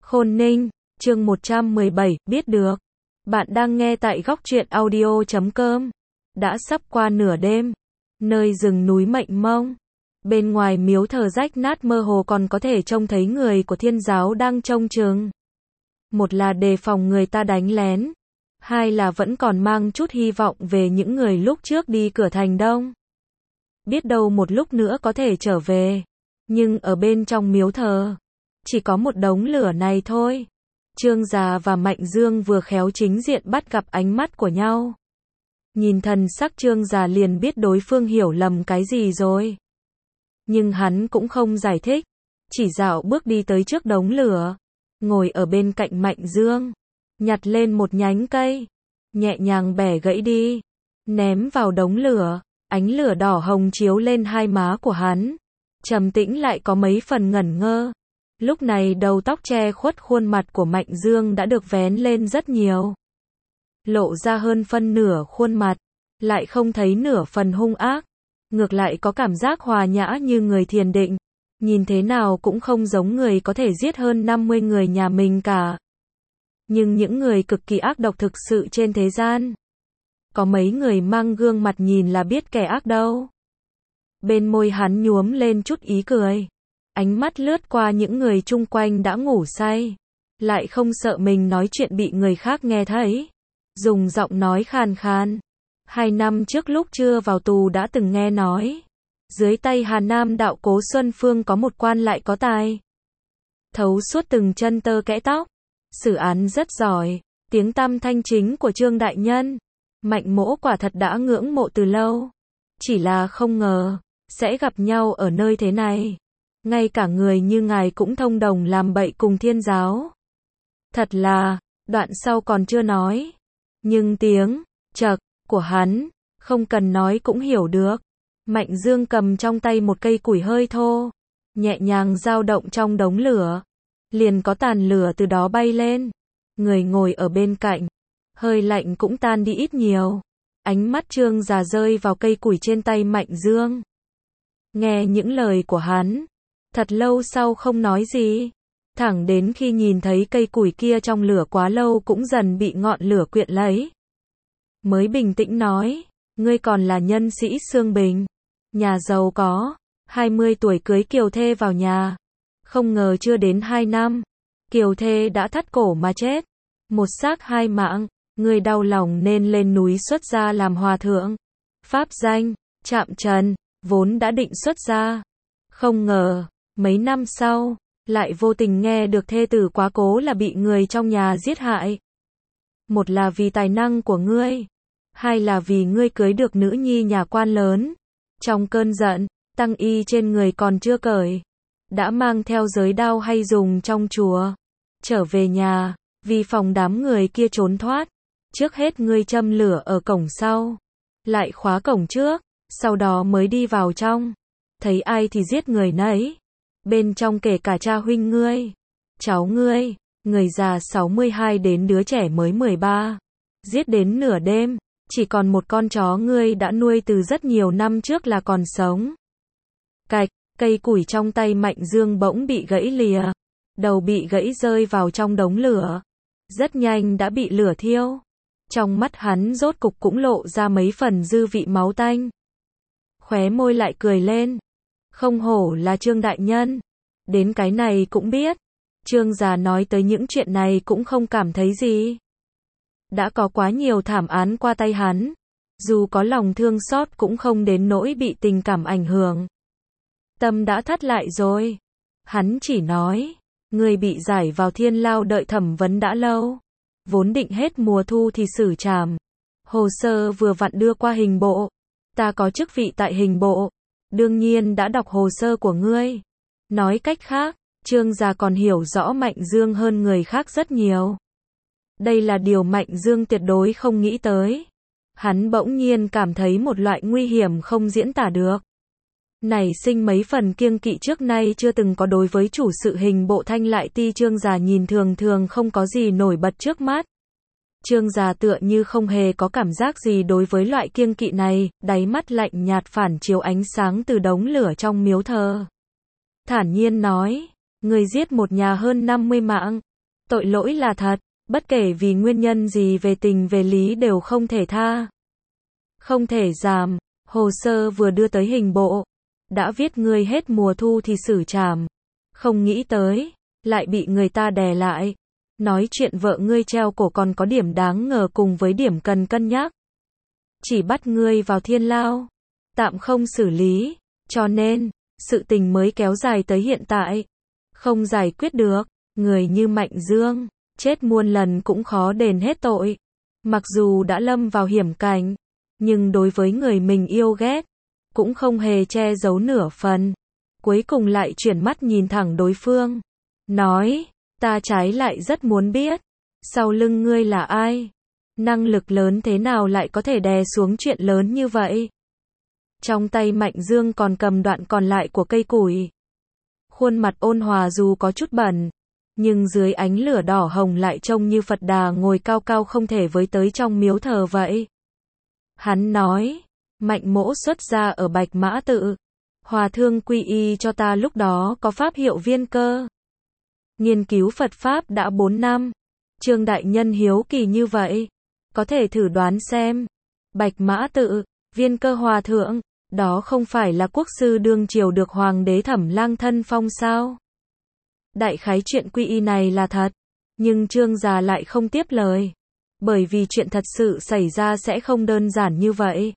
Khôn Ninh, chương 117, biết được. Bạn đang nghe tại góc truyện audio.com. Đã sắp qua nửa đêm, nơi rừng núi mênh mông. Bên ngoài miếu thờ rách nát mơ hồ còn có thể trông thấy người của Thiên giáo đang trông chừng. Một là đề phòng người ta đánh lén, hai là vẫn còn mang chút hy vọng về những người lúc trước đi cửa thành Đông. Biết đâu một lúc nữa có thể trở về. Nhưng ở bên trong miếu thờ, chỉ có một đống lửa này thôi. Trương Già và Mạnh Dương vừa khéo chính diện bắt gặp ánh mắt của nhau. Nhìn thần sắc Trương Già liền biết đối phương hiểu lầm cái gì rồi. Nhưng hắn cũng không giải thích, chỉ dạo bước đi tới trước đống lửa, ngồi ở bên cạnh Mạnh Dương, nhặt lên một nhánh cây, nhẹ nhàng bẻ gãy đi, ném vào đống lửa, ánh lửa đỏ hồng chiếu lên hai má của hắn, trầm tĩnh lại có mấy phần ngẩn ngơ. Lúc này đầu tóc che khuất khuôn mặt của Mạnh Dương đã được vén lên rất nhiều, lộ ra hơn phân nửa khuôn mặt, lại không thấy nửa phần hung ác, ngược lại có cảm giác hòa nhã như người thiền định, nhìn thế nào cũng không giống người có thể giết hơn 50 người nhà mình cả. Nhưng những người cực kỳ ác độc thực sự trên thế gian, có mấy người mang gương mặt nhìn là biết kẻ ác đâu. Bên môi hắn nhuốm lên chút ý cười, ánh mắt lướt qua những người chung quanh đã ngủ say, lại không sợ mình nói chuyện bị người khác nghe thấy, dùng giọng nói khàn khàn. 2 năm trước lúc chưa vào tù đã từng nghe nói, dưới tay Hà Nam đạo Cố Xuân Phương có một quan lại có tài, thấu suốt từng chân tơ kẽ tóc, xử án rất giỏi, tiếng tăm thanh chính của Trương đại nhân, Mạnh Mỗ quả thật đã ngưỡng mộ từ lâu, chỉ là không ngờ sẽ gặp nhau ở nơi thế này. Ngay cả người như ngài cũng thông đồng làm bậy cùng Thiên giáo. Thật là, đoạn sau còn chưa nói, nhưng tiếng chậc của hắn, không cần nói cũng hiểu được. Mạnh Dương cầm trong tay một cây củi hơi thô, nhẹ nhàng dao động trong đống lửa, liền có tàn lửa từ đó bay lên. Người ngồi ở bên cạnh, hơi lạnh cũng tan đi ít nhiều. Ánh mắt Trương Già rơi vào cây củi trên tay Mạnh Dương. Nghe những lời của hắn, thật lâu sau không nói gì, thẳng đến khi nhìn thấy cây củi kia trong lửa quá lâu cũng dần bị ngọn lửa quyện lấy, mới bình tĩnh nói, ngươi còn là nhân sĩ Sương Bình, nhà giàu có, 20 tuổi cưới Kiều Thê vào nhà, không ngờ chưa đến 2 năm, Kiều Thê đã thắt cổ mà chết, một xác 2 mạng, ngươi đau lòng nên lên núi xuất gia làm hòa thượng, pháp danh, Trạm Trần, vốn đã định xuất gia, không ngờ mấy năm sau, lại vô tình nghe được thê tử quá cố là bị người trong nhà giết hại. Một là vì tài năng của ngươi, hai là vì ngươi cưới được nữ nhi nhà quan lớn. Trong cơn giận, tăng y trên người còn chưa cởi, đã mang theo giới đao hay dùng trong chùa. Trở về nhà, vì phòng đám người kia trốn thoát, trước hết ngươi châm lửa ở cổng sau, lại khóa cổng trước, sau đó mới đi vào trong. Thấy ai thì giết người nấy. Bên trong kể cả cha huynh ngươi, cháu ngươi, người già 62 đến đứa trẻ mới 13. Giết đến nửa đêm, chỉ còn một con chó ngươi đã nuôi từ rất nhiều năm trước là còn sống. Cạch, cây củi trong tay Mạnh Dương bỗng bị gãy lìa, đầu bị gãy rơi vào trong đống lửa. Rất nhanh đã bị lửa thiêu. Trong mắt hắn rốt cục cũng lộ ra mấy phần dư vị máu tanh. Khóe môi lại cười lên. Không hổ là Trương đại nhân, đến cái này cũng biết. Trương Già nói tới những chuyện này cũng không cảm thấy gì. Đã có quá nhiều thảm án qua tay hắn, dù có lòng thương xót cũng không đến nỗi bị tình cảm ảnh hưởng. Tâm đã thắt lại rồi. Hắn chỉ nói, người bị giải vào Thiên lao đợi thẩm vấn đã lâu, vốn định hết mùa thu thì xử trảm. Hồ sơ vừa vặn đưa qua hình bộ, ta có chức vị tại hình bộ, đương nhiên đã đọc hồ sơ của ngươi. Nói cách khác, Trương Già còn hiểu rõ Mạnh Dương hơn người khác rất nhiều. Đây là điều Mạnh Dương tuyệt đối không nghĩ tới. Hắn bỗng nhiên cảm thấy một loại nguy hiểm không diễn tả được. Nảy sinh mấy phần kiêng kỵ trước nay chưa từng có đối với chủ sự hình bộ Thanh Lại Ti. Trương Già nhìn thường thường không có gì nổi bật trước mắt. Trương Già tựa như không hề có cảm giác gì đối với loại kiêng kỵ này, đáy mắt lạnh nhạt phản chiếu ánh sáng từ đống lửa trong miếu thờ. Thản nhiên nói, người giết một nhà hơn 50 mạng, Tội lỗi là thật, bất kể vì nguyên nhân gì về tình về lý đều không thể tha. Không thể giảm, hồ sơ vừa đưa tới hình bộ. Đã viết ngươi hết mùa thu thì xử trảm. Không nghĩ tới, lại bị người ta đè lại. Nói chuyện vợ ngươi treo cổ còn có điểm đáng ngờ cùng với điểm cần cân nhắc. Chỉ bắt ngươi vào thiên lao. Tạm không xử lý. Cho nên, sự tình mới kéo dài tới hiện tại. Không giải quyết được. Người như Mạnh Dương, chết muôn lần cũng khó đền hết tội. Mặc dù đã lâm vào hiểm cảnh, nhưng đối với người mình yêu ghét, cũng không hề che giấu nửa phần. Cuối cùng lại chuyển mắt nhìn thẳng đối phương. Nói, ta trái lại rất muốn biết, sau lưng ngươi là ai? Năng lực lớn thế nào lại có thể đè xuống chuyện lớn như vậy? Trong tay Mạnh Dương còn cầm đoạn còn lại của cây củi. Khuôn mặt ôn hòa dù có chút bẩn, nhưng dưới ánh lửa đỏ hồng lại trông như Phật Đà ngồi cao cao không thể với tới trong miếu thờ vậy. Hắn nói, Mạnh mỗ xuất gia ở Bạch Mã Tự. Hòa thượng quy y cho ta lúc đó có pháp hiệu Viên Cơ. Nghiên cứu Phật Pháp đã 4 năm. Trương đại nhân hiếu kỳ như vậy. Có thể thử đoán xem. Bạch Mã Tự, Viên Cơ Hòa thượng, đó không phải là quốc sư đương triều được hoàng đế Thẩm Lang thân phong sao? Đại khái chuyện quy y này là thật. Nhưng Trương già lại không tiếp lời. Bởi vì chuyện thật sự xảy ra sẽ không đơn giản như vậy.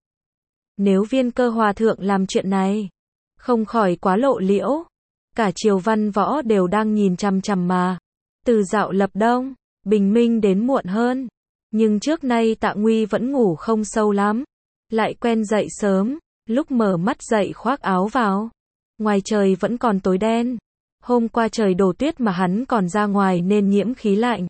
Nếu Viên Cơ Hòa thượng làm chuyện này, không khỏi quá lộ liễu. Cả triều văn võ đều đang nhìn chằm chằm mà. Từ Dạo lập đông, bình minh đến muộn hơn. Nhưng trước nay Tạ Nguy vẫn ngủ không sâu lắm. Lại quen dậy sớm, lúc mở mắt dậy khoác áo vào. Ngoài trời vẫn còn tối đen. Hôm qua trời đổ tuyết mà hắn còn ra ngoài nên nhiễm khí lạnh.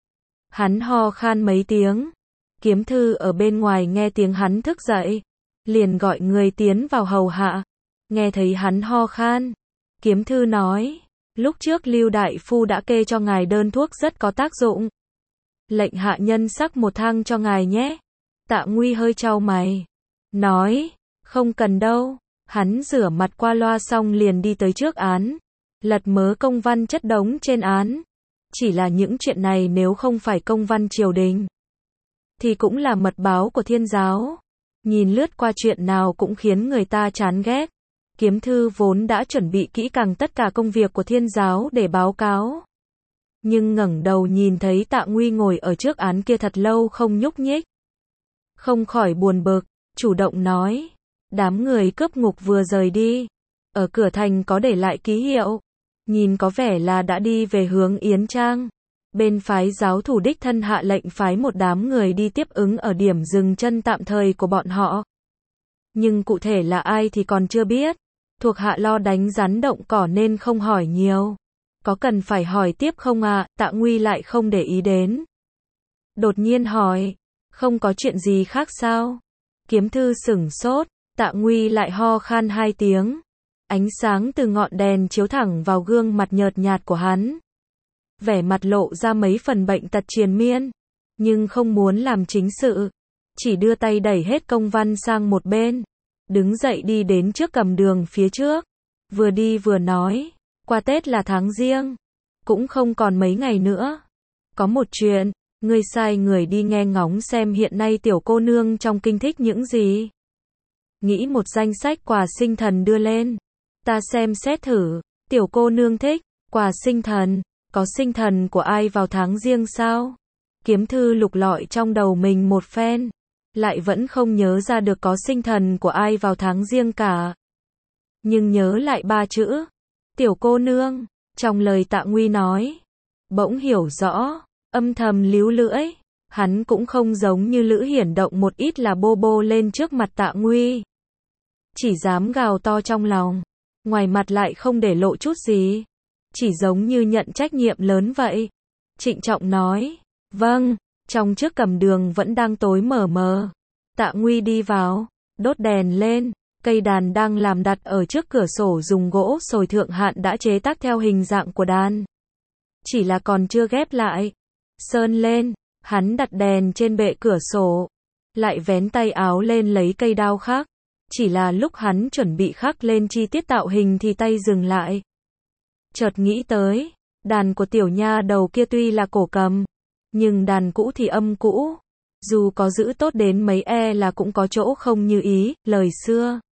Hắn ho khan mấy tiếng. Kiếm Thư ở bên ngoài nghe tiếng hắn thức dậy, liền gọi người tiến vào hầu hạ. Nghe thấy hắn ho khan, Kiếm Thư nói, lúc trước Lưu đại phu đã kê cho ngài đơn thuốc rất có tác dụng. Lệnh hạ nhân sắc một thang cho ngài nhé. Tạ Nguy hơi chau mày, nói, không cần đâu. Hắn rửa mặt qua loa xong liền đi tới trước án, lật mớ công văn chất đống trên án. Chỉ là những chuyện này nếu không phải công văn triều đình, thì cũng là mật báo của thiên giáo. Nhìn lướt qua chuyện nào cũng khiến người ta chán ghét. Kiếm Thư vốn đã chuẩn bị kỹ càng tất cả công việc của thiên giáo để báo cáo. Nhưng ngẩng đầu nhìn thấy Tạ Nguy ngồi ở trước án kia thật lâu không nhúc nhích. Không khỏi buồn bực, chủ động nói. Đám người cướp ngục vừa rời đi. Ở cửa thành có để lại ký hiệu. Nhìn có vẻ là đã đi về hướng Yến Trang. Bên phái giáo thủ đích thân hạ lệnh phái một đám người đi tiếp ứng ở điểm dừng chân tạm thời của bọn họ. Nhưng cụ thể là ai thì còn chưa biết. Thuộc hạ lo đánh rắn động cỏ nên không hỏi nhiều. Có cần phải hỏi tiếp không ạ? Tạ Nguy lại không để ý đến. Đột nhiên hỏi, không có chuyện gì khác sao? Kiếm Thư sửng sốt, Tạ Nguy lại ho khan 2 tiếng. Ánh sáng từ ngọn đèn chiếu thẳng vào gương mặt nhợt nhạt của hắn. Vẻ mặt lộ ra mấy phần bệnh tật triền miên, nhưng không muốn làm chính sự. Chỉ đưa tay đẩy hết công văn sang một bên. Đứng dậy đi đến trước cầm đường phía trước. Vừa đi vừa nói, qua Tết là tháng Giêng. Cũng không còn mấy ngày nữa. Có một chuyện, ngươi sai người đi nghe ngóng xem hiện nay tiểu cô nương trong kinh thích những gì. Nghĩ một danh sách quà sinh thần đưa lên. Ta xem xét thử, tiểu cô nương thích, quà sinh thần, có sinh thần của ai vào tháng Giêng sao? Kiếm Thư lục lọi trong đầu mình một phen, lại vẫn không nhớ ra được có sinh thần của ai vào tháng Giêng cả. Nhưng nhớ lại 3 chữ, tiểu cô nương, trong lời Tạ Nguy nói, bỗng hiểu rõ, âm thầm líu lưỡi, hắn cũng không giống như Lữ Hiển động một ít là bô bô lên trước mặt Tạ Nguy. Chỉ dám gào to trong lòng, ngoài mặt lại không để lộ chút gì, chỉ giống như nhận trách nhiệm lớn vậy. Trịnh trọng nói, vâng. Trong trước cầm đường vẫn đang tối mờ mờ. Tạ Nguy đi vào, đốt đèn lên, cây đàn đang làm đặt ở trước cửa sổ dùng gỗ sồi thượng hạn đã chế tác theo hình dạng của đàn. Chỉ là còn chưa ghép lại. Sơn lên, hắn đặt đèn trên bệ cửa sổ, lại vén tay áo lên lấy cây đao khắc. Chỉ là lúc hắn chuẩn bị khắc lên chi tiết tạo hình thì tay dừng lại. Chợt nghĩ tới, Đàn của tiểu nha đầu kia tuy là cổ cầm, nhưng đàn cũ thì âm cũ. Dù có giữ tốt đến mấy là cũng có chỗ không như ý, lời xưa.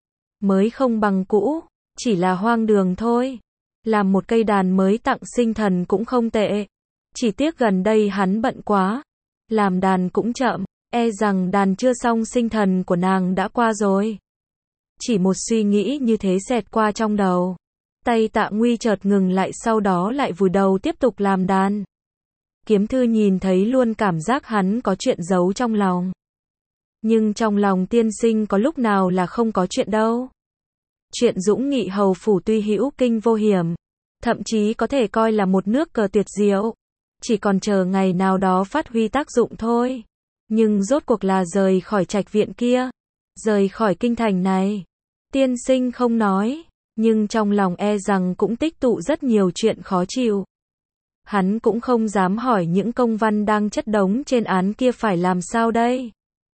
Mới không bằng cũ, chỉ là hoang đường thôi. Làm một cây đàn mới tặng sinh thần cũng không tệ. Chỉ tiếc gần đây hắn bận quá. Làm đàn cũng chậm, rằng đàn chưa xong sinh thần của nàng đã qua rồi. Chỉ một suy nghĩ như thế xẹt qua trong đầu. Tay Tạ Nguy chợt ngừng lại, sau đó lại vùi đầu tiếp tục làm đàn. Kiếm Thư nhìn thấy luôn cảm giác hắn có chuyện giấu trong lòng. Nhưng trong lòng tiên sinh có lúc nào là không có chuyện đâu. Chuyện Dũng Nghị hầu phủ tuy hữu kinh vô hiểm, thậm chí có thể coi là một nước cờ tuyệt diệu, chỉ còn chờ ngày nào đó phát huy tác dụng thôi. Nhưng rốt cuộc là rời khỏi trạch viện kia, rời khỏi kinh thành này. Tiên sinh không nói, nhưng trong lòng rằng cũng tích tụ rất nhiều chuyện khó chịu. Hắn cũng không dám hỏi những công văn đang chất đống trên án kia phải làm sao đây.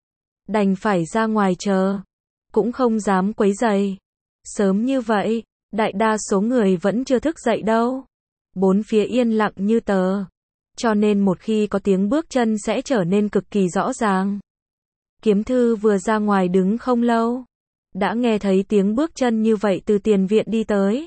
Đành phải ra ngoài chờ, cũng không dám quấy rầy. Sớm như vậy, đại đa số người vẫn chưa thức dậy đâu. Bốn phía yên lặng như tờ, cho nên một khi có tiếng bước chân sẽ trở nên cực kỳ rõ ràng. Kiếm Thư vừa ra ngoài đứng không lâu, đã nghe thấy tiếng bước chân như vậy từ tiền viện đi tới.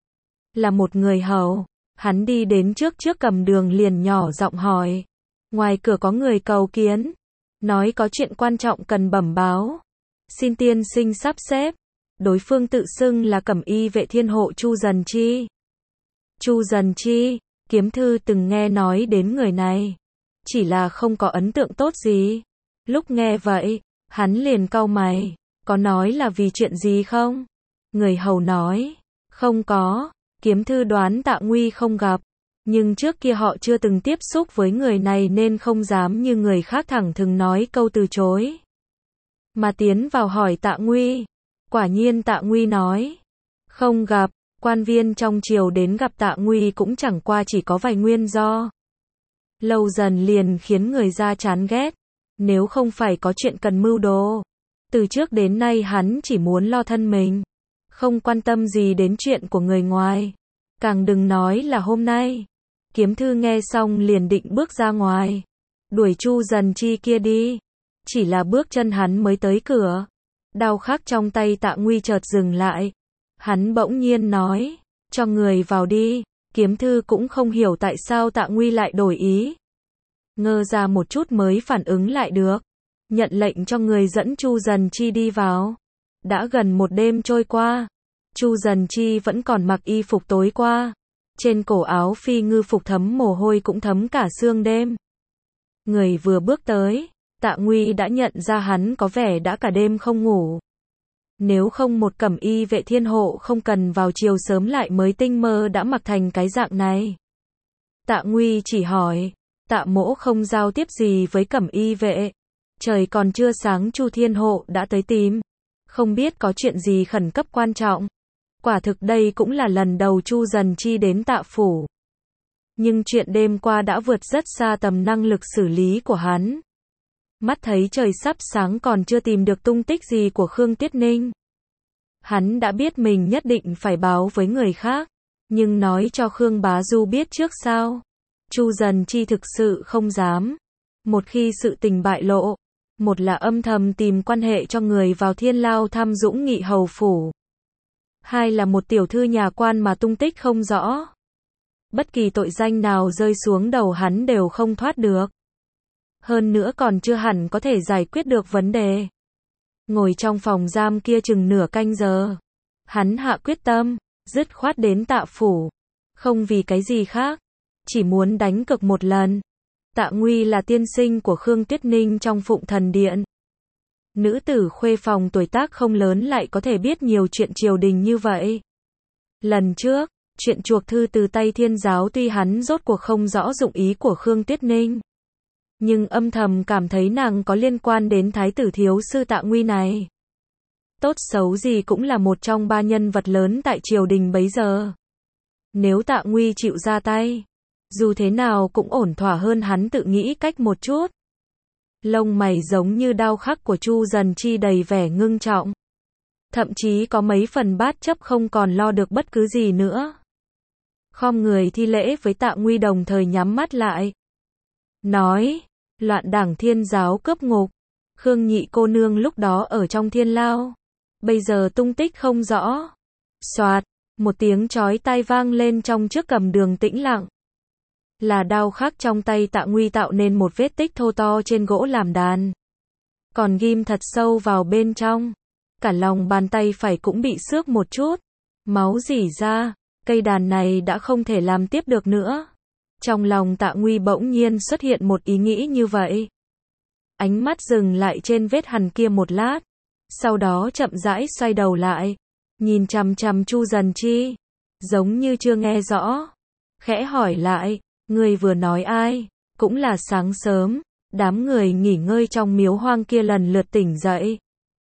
Là một người hầu. Hắn đi đến trước cầm đường liền nhỏ giọng hỏi. Ngoài cửa có người cầu kiến, nói có chuyện quan trọng cần bẩm báo. Xin tiên sinh sắp xếp. Đối phương tự xưng là Cẩm Y vệ thiên hộ Chu Dần Chi. Chu Dần Chi, Kiếm Thư từng nghe nói đến người này, chỉ là không có ấn tượng tốt gì. Lúc nghe vậy, hắn liền cau mày, có nói là vì chuyện gì không? Người hầu nói, không có. Kiếm Thư đoán Tạ Nguy không gặp, nhưng trước kia họ chưa từng tiếp xúc với người này nên không dám như người khác thẳng thừng nói câu từ chối. Mà tiến vào hỏi Tạ Nguy. Quả nhiên Tạ Nguy nói, không gặp. Quan viên trong triều đến gặp Tạ Nguy cũng chẳng qua chỉ có vài nguyên do. Lâu dần liền khiến người ra chán ghét, nếu không phải có chuyện cần mưu đồ. Từ trước đến nay hắn chỉ muốn lo thân mình, không quan tâm gì đến chuyện của người ngoài. Càng đừng nói là hôm nay. Kiếm Thư nghe xong liền định bước ra ngoài, đuổi Chu Dần Chi kia đi. Chỉ là bước chân hắn mới tới cửa, đao khắc trong tay Tạ Nguy chợt dừng lại. Hắn bỗng nhiên nói, cho người vào đi. Kiếm Thư cũng không hiểu tại sao Tạ Nguy lại đổi ý. Ngơ ra một chút mới phản ứng lại được. Nhận lệnh cho người dẫn Chu Dần Chi đi vào. Đã gần một đêm trôi qua, Chu Dần Chi vẫn còn mặc y phục tối qua. Trên cổ áo phi ngư phục thấm mồ hôi cũng thấm cả xương đêm. Người vừa bước tới, Tạ Nguy đã nhận ra hắn có vẻ đã cả đêm không ngủ. Nếu không một Cẩm Y vệ thiên hộ không cần vào chiều sớm lại mới tinh mơ đã mặc thành cái dạng này. Tạ Nguy chỉ hỏi, Tạ mỗ không giao tiếp gì với Cẩm Y vệ. Trời còn chưa sáng Chu thiên hộ đã tới tìm. Không biết có chuyện gì khẩn cấp quan trọng. Quả thực đây cũng là lần đầu Chu Dần Chi đến Tạ phủ. Nhưng chuyện đêm qua đã vượt rất xa tầm năng lực xử lý của hắn. Mắt thấy trời sắp sáng còn chưa tìm được tung tích gì của Khương Tuyết Ninh. Hắn đã biết mình nhất định phải báo với người khác, nhưng nói cho Khương Bá Du biết trước sao? Chu Dần Chi thực sự không dám. Một khi sự tình bại lộ, một là âm thầm tìm quan hệ cho người vào Thiên Lao thăm Dũng Nghị hầu phủ. Hai là một tiểu thư nhà quan mà tung tích không rõ. Bất kỳ tội danh nào rơi xuống đầu hắn đều không thoát được. Hơn nữa còn chưa hẳn có thể giải quyết được vấn đề. Ngồi trong phòng giam kia chừng nửa canh giờ. Hắn hạ quyết tâm, dứt khoát đến Tạ phủ. Không vì cái gì khác, chỉ muốn đánh cược một lần. Tạ Nguy là tiên sinh của Khương Tuyết Ninh trong Phụng Thần Điện. Nữ tử khuê phòng tuổi tác không lớn lại có thể biết nhiều chuyện triều đình như vậy. Lần trước, chuyện chuộc thư từ tay Thiên giáo tuy hắn rốt cuộc không rõ dụng ý của Khương Tuyết Ninh, nhưng âm thầm cảm thấy nàng có liên quan đến thái tử thiếu sư Tạ Nguy này. Tốt xấu gì cũng là một trong ba nhân vật lớn tại triều đình bấy giờ. Nếu Tạ Nguy chịu ra tay, dù thế nào cũng ổn thỏa hơn hắn tự nghĩ cách một chút. Lông mày giống như đao khắc của Chu Dần Chi đầy vẻ ngưng trọng. Thậm chí có mấy phần bát chấp không còn lo được bất cứ gì nữa. khom người thi lễ với Tạ Nguy đồng thời nhắm mắt lại. Nói, loạn đảng thiên giáo cướp ngục. Khương nhị cô nương lúc đó ở trong thiên lao. Bây giờ tung tích không rõ. Soạt, một tiếng chói tai vang lên trong trước cầm đường tĩnh lặng. Là đao khắc trong tay Tạ Nguy tạo nên một vết tích thô to trên gỗ làm đàn. Còn ghim thật sâu vào bên trong. Cả lòng bàn tay phải cũng bị xước một chút. Máu rỉ ra, cây đàn này đã không thể làm tiếp được nữa. Trong lòng Tạ Nguy bỗng nhiên xuất hiện một ý nghĩ như vậy. Ánh mắt dừng lại trên vết hằn kia một lát. Sau đó chậm rãi xoay đầu lại. Nhìn chằm chằm Chu Dần Chi. Giống như chưa nghe rõ. Khẽ hỏi lại, người vừa nói ai? Cũng là sáng sớm, đám người nghỉ ngơi trong miếu hoang kia lần lượt tỉnh dậy.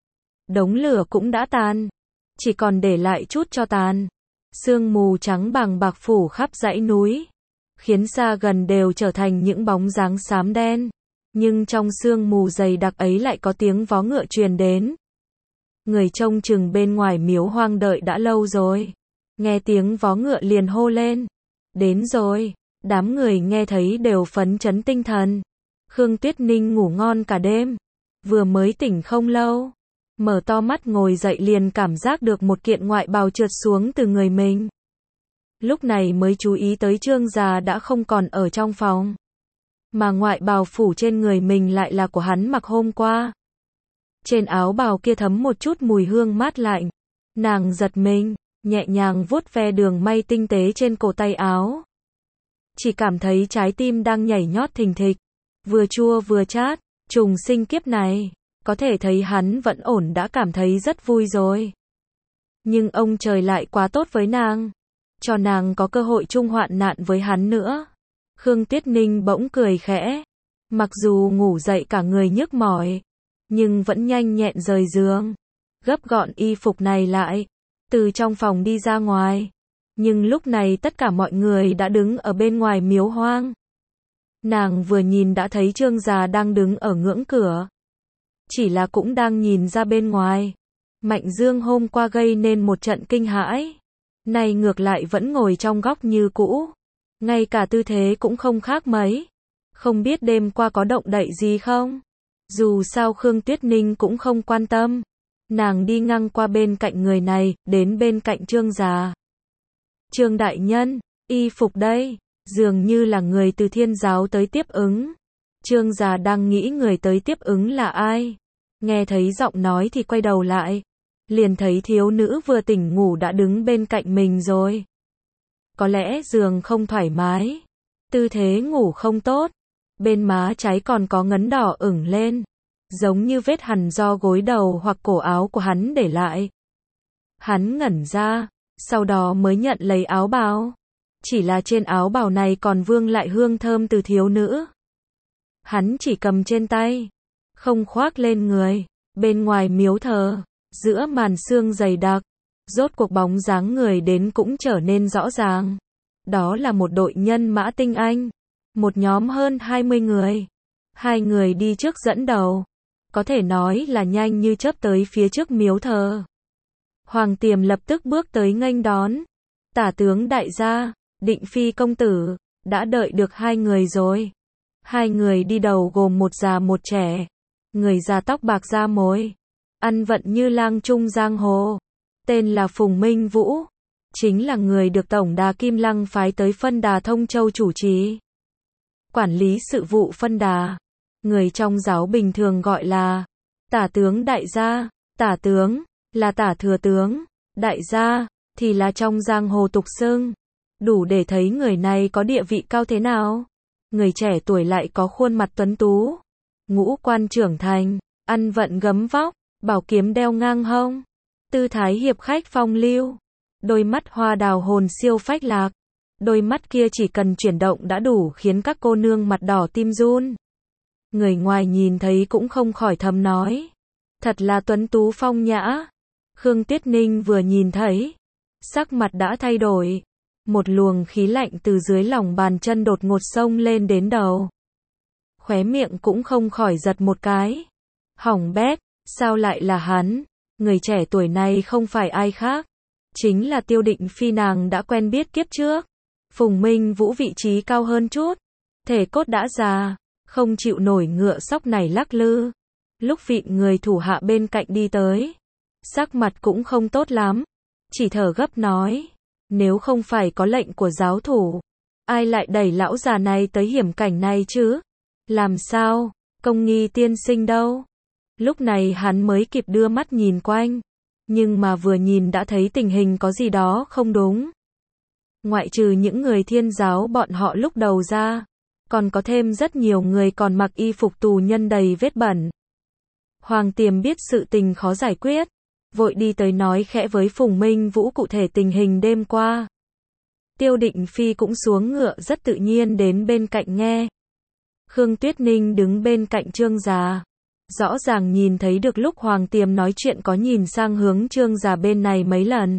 Đống lửa cũng đã tàn. Chỉ còn để lại chút tro tàn. Sương mù trắng bàng bạc phủ khắp dãy núi. Khiến xa gần đều trở thành những bóng dáng xám đen. Nhưng trong sương mù dày đặc ấy lại có tiếng vó ngựa truyền đến. Người trông chừng bên ngoài miếu hoang đợi đã lâu rồi. Nghe tiếng vó ngựa liền hô lên. Đến rồi. Đám người nghe thấy đều phấn chấn tinh thần. Khương Tuyết Ninh ngủ ngon cả đêm. Vừa mới tỉnh không lâu. Mở to mắt ngồi dậy liền cảm giác được một kiện ngoại bào trượt xuống từ người mình. Lúc này mới chú ý tới Trương già đã không còn ở trong phòng. Mà ngoại bào phủ trên người mình lại là của hắn mặc hôm qua. Trên áo bào kia thấm một chút mùi hương mát lạnh. Nàng giật mình, nhẹ nhàng vuốt ve đường may tinh tế trên cổ tay áo. Chỉ cảm thấy trái tim đang nhảy nhót thình thịch. Vừa chua vừa chát, trùng sinh kiếp này. Có thể thấy hắn vẫn ổn đã cảm thấy rất vui rồi. Nhưng ông trời lại quá tốt với nàng. Cho nàng có cơ hội chung hoạn nạn với hắn nữa. Khương Tuyết Ninh bỗng cười khẽ. Mặc dù ngủ dậy cả người nhức mỏi. Nhưng vẫn nhanh nhẹn rời giường. Gấp gọn y phục này lại. Từ trong phòng đi ra ngoài. Nhưng lúc này tất cả mọi người đã đứng ở bên ngoài miếu hoang. Nàng vừa nhìn đã thấy Trương già đang đứng ở ngưỡng cửa. Chỉ là cũng đang nhìn ra bên ngoài. Mạnh Dương hôm qua gây nên một trận kinh hãi. Nay ngược lại vẫn ngồi trong góc như cũ. Ngay cả tư thế cũng không khác mấy. Không biết đêm qua có động đậy gì không? Dù sao Khương Tuyết Ninh cũng không quan tâm. Nàng đi ngang qua bên cạnh người này, đến bên cạnh Trương già. Trương đại nhân, y phục đây. Dường như là người từ Thiên giáo tới tiếp ứng. Trương già đang nghĩ người tới tiếp ứng là ai. Nghe thấy giọng nói thì quay đầu lại. Liền thấy thiếu nữ vừa tỉnh ngủ đã đứng bên cạnh mình rồi. Có lẽ giường không thoải mái. Tư thế ngủ không tốt. Bên má trái còn có ngấn đỏ ửng lên. Giống như vết hằn do gối đầu hoặc cổ áo của hắn để lại. Hắn ngẩn ra. Sau đó mới nhận lấy áo bào. Chỉ là trên áo bào này còn vương lại hương thơm từ thiếu nữ. Hắn chỉ cầm trên tay. Không khoác lên người. Bên ngoài miếu thờ. Giữa màn sương dày đặc. Rốt cuộc bóng dáng người đến cũng trở nên rõ ràng. Đó là một đội nhân mã tinh anh. Một nhóm hơn 20 người. 2 người đi trước dẫn đầu. Có thể nói là nhanh như chớp tới phía trước miếu thờ. Hoàng Tiềm lập tức bước tới nghênh đón. Tả tướng đại gia, Định Phi công tử, đã đợi được 2 người rồi. 2 người đi đầu gồm một già một trẻ. Người già tóc bạc da mối. Ăn vận như lang trung giang hồ. Tên là Phùng Minh Vũ. Chính là người được Tổng đà Kim Lăng phái tới Phân Đà Thông Châu chủ trì. Quản lý sự vụ Phân Đà. Người trong giáo bình thường gọi là tả tướng đại gia. Tả tướng là tả thừa tướng. Đại gia thì là trong giang hồ tục xưng. Đủ để thấy người này có địa vị cao thế nào. Người trẻ tuổi lại có khuôn mặt tuấn tú. Ngũ quan trưởng thành. Ăn vận gấm vóc. Bảo kiếm đeo ngang hông. Tư thái hiệp khách phong lưu. Đôi mắt hoa đào hồn siêu phách lạc. Đôi mắt kia chỉ cần chuyển động đã đủ khiến các cô nương mặt đỏ tim run. Người ngoài nhìn thấy cũng không khỏi thầm nói. Thật là tuấn tú phong nhã. Khương Tuyết Ninh vừa nhìn thấy. Sắc mặt đã thay đổi. Một luồng khí lạnh từ dưới lòng bàn chân đột ngột xông lên đến đầu. Khóe miệng cũng không khỏi giật một cái. Hỏng bét, sao lại là hắn? Người trẻ tuổi này không phải ai khác. Chính là Tiêu Định Phi nàng đã quen biết kiếp trước. Phùng Minh Vũ vị trí cao hơn chút, thể cốt đã già, không chịu nổi ngựa sóc này lắc lư. Lúc vị người thủ hạ bên cạnh đi tới, sắc mặt cũng không tốt lắm, chỉ thở gấp nói, nếu không phải có lệnh của giáo thủ, ai lại đẩy lão già này tới hiểm cảnh này chứ? Làm sao? Công Nghi tiên sinh đâu? Lúc này hắn mới kịp đưa mắt nhìn quanh, nhưng mà vừa nhìn đã thấy tình hình có gì đó không đúng. Ngoại trừ những người Thiên giáo bọn họ lúc đầu ra, còn có thêm rất nhiều người còn mặc y phục tù nhân đầy vết bẩn. Hoàng Tiềm biết sự tình khó giải quyết, vội đi tới nói khẽ với Phùng Minh Vũ cụ thể tình hình đêm qua. Tiêu Định Phi cũng xuống ngựa rất tự nhiên đến bên cạnh nghe. Khương Tuyết Ninh đứng bên cạnh Trương Già, rõ ràng nhìn thấy được lúc Hoàng Tiềm nói chuyện có nhìn sang hướng Trương Già bên này mấy lần.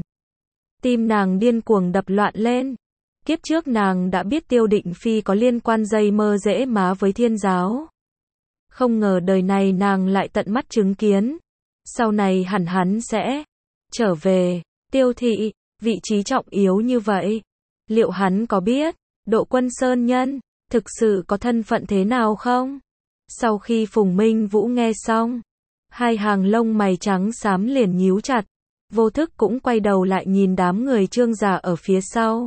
Tim nàng điên cuồng đập loạn lên. Kiếp trước nàng đã biết Tiêu Định Phi có liên quan dây mơ rễ má với Thiên giáo. Không ngờ đời này nàng lại tận mắt chứng kiến. Sau này hẳn hắn sẽ trở về. Tiêu thị, vị trí trọng yếu như vậy. Liệu hắn có biết, Độ Quân Sơn Nhân, thực sự có thân phận thế nào không? Sau khi Phùng Minh Vũ nghe xong, hai hàng lông mày trắng xám liền nhíu chặt, vô thức cũng quay đầu lại nhìn đám người Trương Già ở phía sau.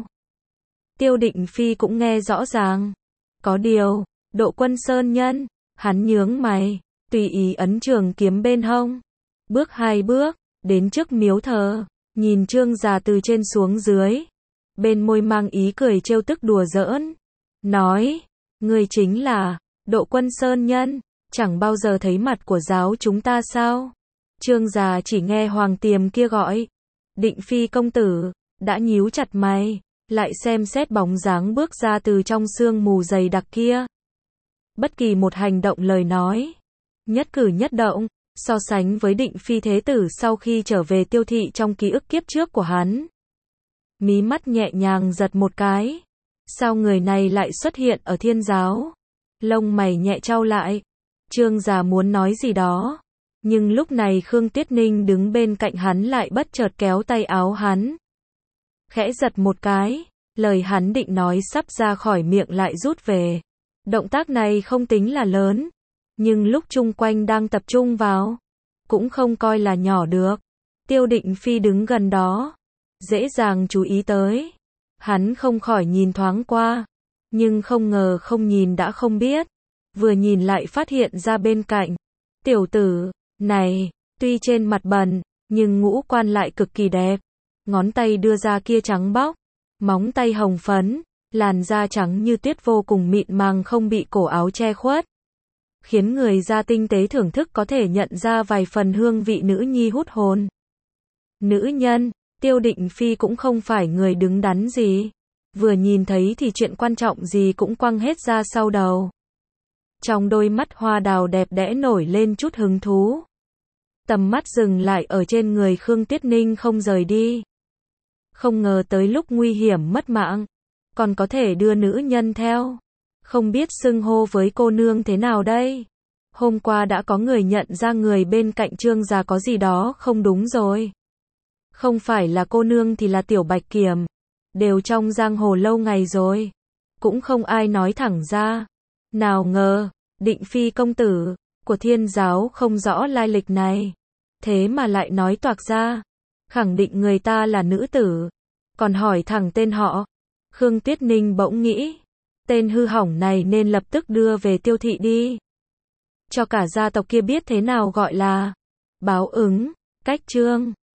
Tiêu Định Phi cũng nghe rõ ràng. Có điều, Độ Quân Sơn Nhân, hắn nhướng mày, tùy ý ấn trường kiếm bên hông. Bước hai bước, đến trước miếu thờ, nhìn Trương Già từ trên xuống dưới. Bên môi mang ý cười trêu tức đùa giỡn. Nói, ngươi chính là Độ Quân Sơn Nhân, chẳng bao giờ thấy mặt của giáo chúng ta sao? Trương Già chỉ nghe Hoàng Tiềm kia gọi. Định Phi công tử, đã nhíu chặt mày, lại xem xét bóng dáng bước ra từ trong sương mù dày đặc kia. Bất kỳ một hành động lời nói, nhất cử nhất động, so sánh với Định Phi thế tử sau khi trở về Tiêu thị trong ký ức kiếp trước của hắn. Mí mắt nhẹ nhàng giật một cái. Sao người này lại xuất hiện ở Thiên giáo? Lông mày nhẹ chau lại. Trương Già muốn nói gì đó. Nhưng lúc này Khương Tuyết Ninh đứng bên cạnh hắn lại bất chợt kéo tay áo hắn. Khẽ giật một cái. Lời hắn định nói sắp ra khỏi miệng lại rút về. Động tác này không tính là lớn. Nhưng lúc chung quanh đang tập trung vào, cũng không coi là nhỏ được. Tiêu Định Phi đứng gần đó, dễ dàng chú ý tới. Hắn không khỏi nhìn thoáng qua, nhưng không ngờ không nhìn đã không biết. Vừa nhìn lại phát hiện ra bên cạnh. Tiểu tử này, tuy trên mặt bẩn, nhưng ngũ quan lại cực kỳ đẹp. Ngón tay đưa ra kia trắng bóc, móng tay hồng phấn, làn da trắng như tuyết vô cùng mịn màng không bị cổ áo che khuất. Khiến người da tinh tế thưởng thức có thể nhận ra vài phần hương vị nữ nhi hút hồn. Nữ nhân, Tiêu Định Phi cũng không phải người đứng đắn gì. Vừa nhìn thấy thì chuyện quan trọng gì cũng quăng hết ra sau đầu. Trong đôi mắt hoa đào đẹp đẽ nổi lên chút hứng thú. Tầm mắt dừng lại ở trên người Khương Tuyết Ninh không rời đi. Không ngờ tới lúc nguy hiểm mất mạng, còn có thể đưa nữ nhân theo. Không biết xưng hô với cô nương thế nào đây? Hôm qua đã có người nhận ra người bên cạnh Trương Già có gì đó không đúng rồi. Không phải là cô nương thì là Tiểu Bạch Kiểm. Đều trong giang hồ lâu ngày rồi. Cũng không ai nói thẳng ra. Nào ngờ, Định Phi công tử của Thiên giáo không rõ lai lịch này. Thế mà lại nói toạc ra. Khẳng định người ta là nữ tử. Còn hỏi thẳng tên họ. Khương Tuyết Ninh bỗng nghĩ. Tên hư hỏng này nên lập tức đưa về Tiêu thị đi. Cho cả gia tộc kia biết thế nào gọi là báo ứng, cách chương.